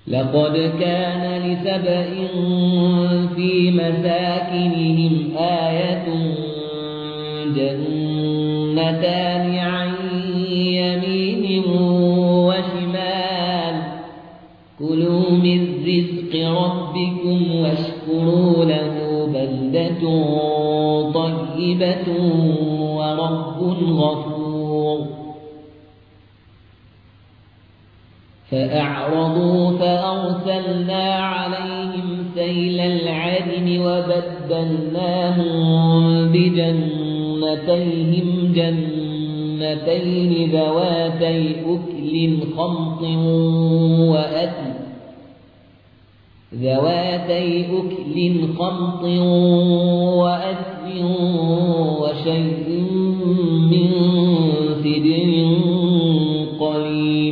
لقد كان لسبإ في مساكنهم آية جنتان عن يمين وشمال كلوا من رزق ربكم واشكروا له بلدة طيبة ورب غفور فأعرضوا فأرسلنا عليهم سيل العرم وبدلناهم بجنتيهم جنتين ذواتي أكل خمط وأثل وشيء من سدر قليل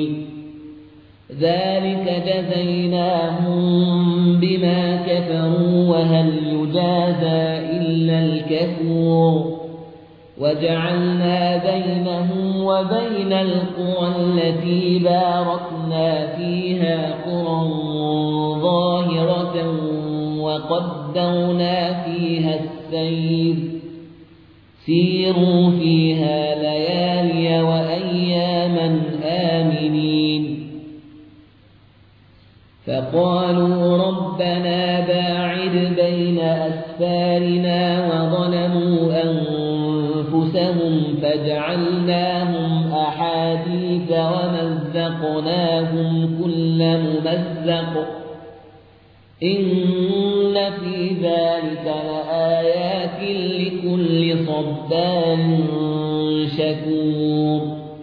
ذلك جزيناهم بما كفروا وهل يجازى إلا الكفور وجعلنا بينهم وبين القرى التي باركنا فيها قرى ظاهرة وقدرنا فيها السير سيروا فيها ليالي وأياما آمنين فقالوا ربنا باعد بين أسفارنا وظلموا أنفسهم فجعلناهم أحاديث ومزقناهم كل ممزق إن في ذلك لآيات لكل صبار شكور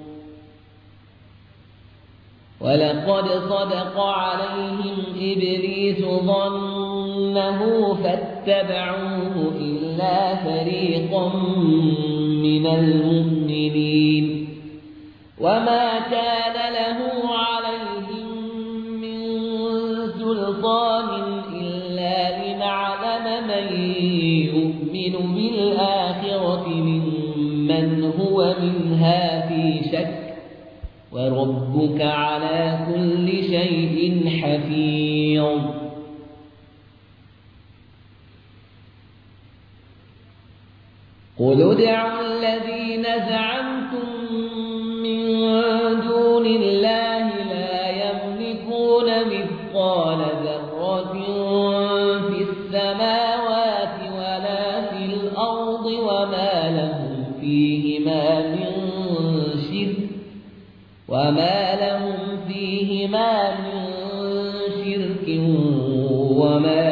ولقد صدق عليهم إبليس ظنه فاتبعوه إلا فريقا من المؤمنين وما كان له عليهم من سلطان إلا لنعلم من يؤمن بالآخرة ممن هو منها في شك وربك على كل شيء حفيظ قل ادعوا الذين زعمتم من دون الله لا يملكون مثقال ذرة في السماوات ولا في الأرض وما لهم فيهما من شرك وما